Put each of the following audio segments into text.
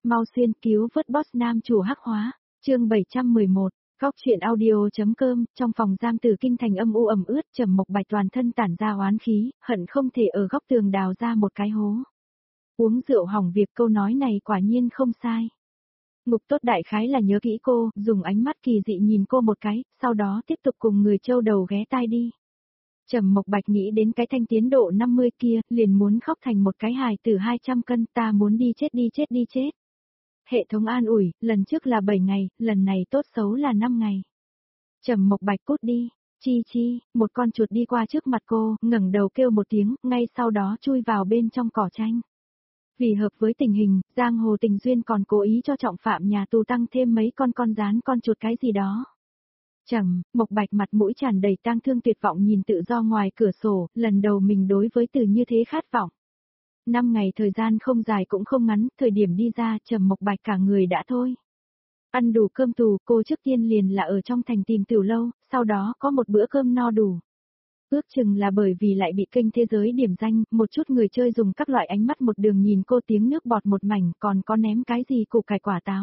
Mau xuyên cứu vớt boss nam chủ hắc hóa, chương 711, góc chuyện audio.com, trong phòng giam Tử Kinh thành âm u ẩm ướt, Trầm Mộc Bạch toàn thân tản ra oán khí, hận không thể ở góc tường đào ra một cái hố. Uống rượu hỏng việc, câu nói này quả nhiên không sai. Ngục Tốt đại khái là nhớ kỹ cô, dùng ánh mắt kỳ dị nhìn cô một cái, sau đó tiếp tục cùng người châu đầu ghé tai đi. Trầm Mộc Bạch nghĩ đến cái thanh tiến độ 50 kia, liền muốn khóc thành một cái hài tử 200 cân, ta muốn đi chết đi chết đi chết. Hệ thống an ủi, lần trước là 7 ngày, lần này tốt xấu là 5 ngày. Trầm Mộc Bạch cút đi, chi chi, một con chuột đi qua trước mặt cô, ngẩng đầu kêu một tiếng, ngay sau đó chui vào bên trong cỏ tranh. Vì hợp với tình hình, Giang Hồ Tình Duyên còn cố ý cho trọng phạm nhà tù tăng thêm mấy con rán con chuột cái gì đó. Trầm Mộc Bạch mặt mũi tràn đầy tang thương tuyệt vọng nhìn tự do ngoài cửa sổ, lần đầu mình đối với từ như thế khát vọng. 5 ngày thời gian không dài cũng không ngắn, thời điểm đi ra Trầm Mộc Bạch cả người đã thôi. Ăn đủ cơm tù, cô trước tiên liền là ở trong thành tìm tiểu lâu, sau đó có một bữa cơm no đủ. Ước chừng là bởi vì lại bị kênh thế giới điểm danh, một chút người chơi dùng các loại ánh mắt một đường nhìn cô tiếng nước bọt một mảnh, còn có ném cái gì củ cải quả táo.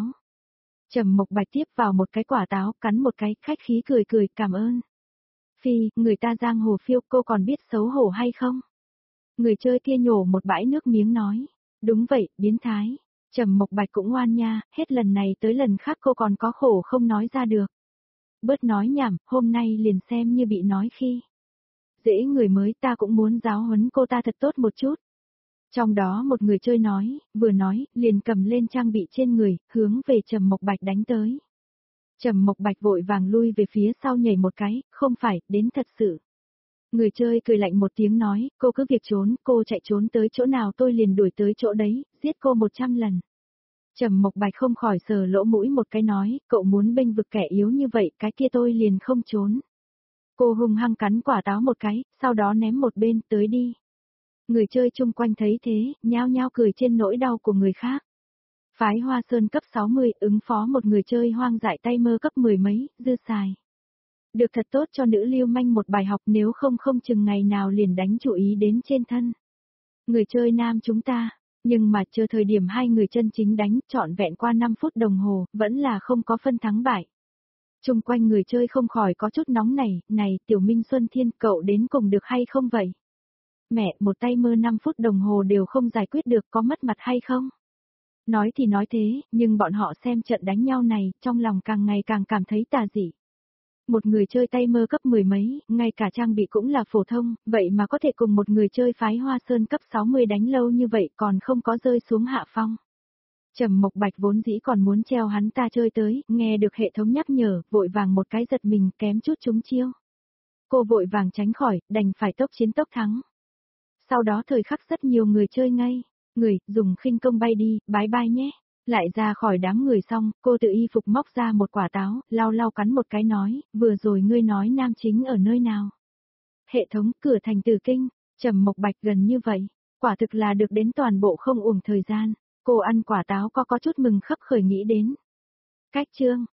Trầm Mộc Bạch tiếp vào một cái quả táo, cắn một cái, khách khí cười cười, cảm ơn. Phi, người ta giang hồ phiêu, cô còn biết xấu hổ hay không? Người chơi kia nhổ một bãi nước miếng nói. Đúng vậy, biến thái. Trầm Mộc Bạch cũng ngoan nha, hết lần này tới lần khác cô còn có khổ không nói ra được. Bớt nói nhảm, hôm nay liền xem như bị nói khi. Dễ người mới, ta cũng muốn giáo huấn cô ta thật tốt một chút. Trong đó một người chơi nói, vừa nói, liền cầm lên trang bị trên người, hướng về Trầm Mộc Bạch đánh tới. Trầm Mộc Bạch vội vàng lui về phía sau nhảy một cái, không phải, đến thật sự. Người chơi cười lạnh một tiếng nói, cô cứ việc trốn, cô chạy trốn tới chỗ nào tôi liền đuổi tới chỗ đấy, giết cô 100 lần. Trầm Mộc Bạch không khỏi sờ lỗ mũi một cái nói, cậu muốn bênh vực kẻ yếu như vậy, cái kia tôi liền không trốn. Cô hung hăng cắn quả táo một cái, sau đó ném một bên, tới đi. Người chơi chung quanh thấy thế, nhao nhao cười trên nỗi đau của người khác. Phái Hoa Sơn cấp 60, ứng phó một người chơi hoang dại tay mơ cấp 10 mấy, dư xài. Được thật tốt cho nữ lưu manh một bài học, nếu không không chừng ngày nào liền đánh chú ý đến trên thân. Người chơi nam chúng ta, nhưng mà chờ thời điểm hai người chân chính đánh, trọn vẹn qua 5 phút đồng hồ, vẫn là không có phân thắng bại. Chung quanh người chơi không khỏi có chút nóng này, Tiểu Minh Xuân Thiên, cậu đến cùng được hay không vậy? Mẹ, một tay mơ 5 phút đồng hồ đều không giải quyết được, có mất mặt hay không? Nói thì nói thế, nhưng bọn họ xem trận đánh nhau này, trong lòng càng ngày càng cảm thấy tà dị. Một người chơi tay mơ cấp 10 mấy, ngay cả trang bị cũng là phổ thông, vậy mà có thể cùng một người chơi phái Hoa Sơn cấp 60 đánh lâu như vậy còn không có rơi xuống hạ phong. Trầm Mộc Bạch vốn dĩ còn muốn treo hắn ta chơi tới, nghe được hệ thống nhắc nhở, vội vàng một cái giật mình, kém chút trúng chiêu. Cô vội vàng tránh khỏi, đành phải tốc chiến tốc thắng. Sau đó thời khắc rất nhiều người chơi ngay, người, dùng khinh công bay đi, bái bai nhé. Lại ra khỏi đám người xong, cô tự y phục móc ra một quả táo, lau lau cắn một cái nói, vừa rồi ngươi nói nam chính ở nơi nào? Hệ thống, cửa thành Tử Kinh. Trầm Mộc Bạch gần như vậy, quả thực là được đến toàn bộ không uổng thời gian. Cô ăn quả táo có chút mừng khấp khởi nghĩ đến. Cách chương,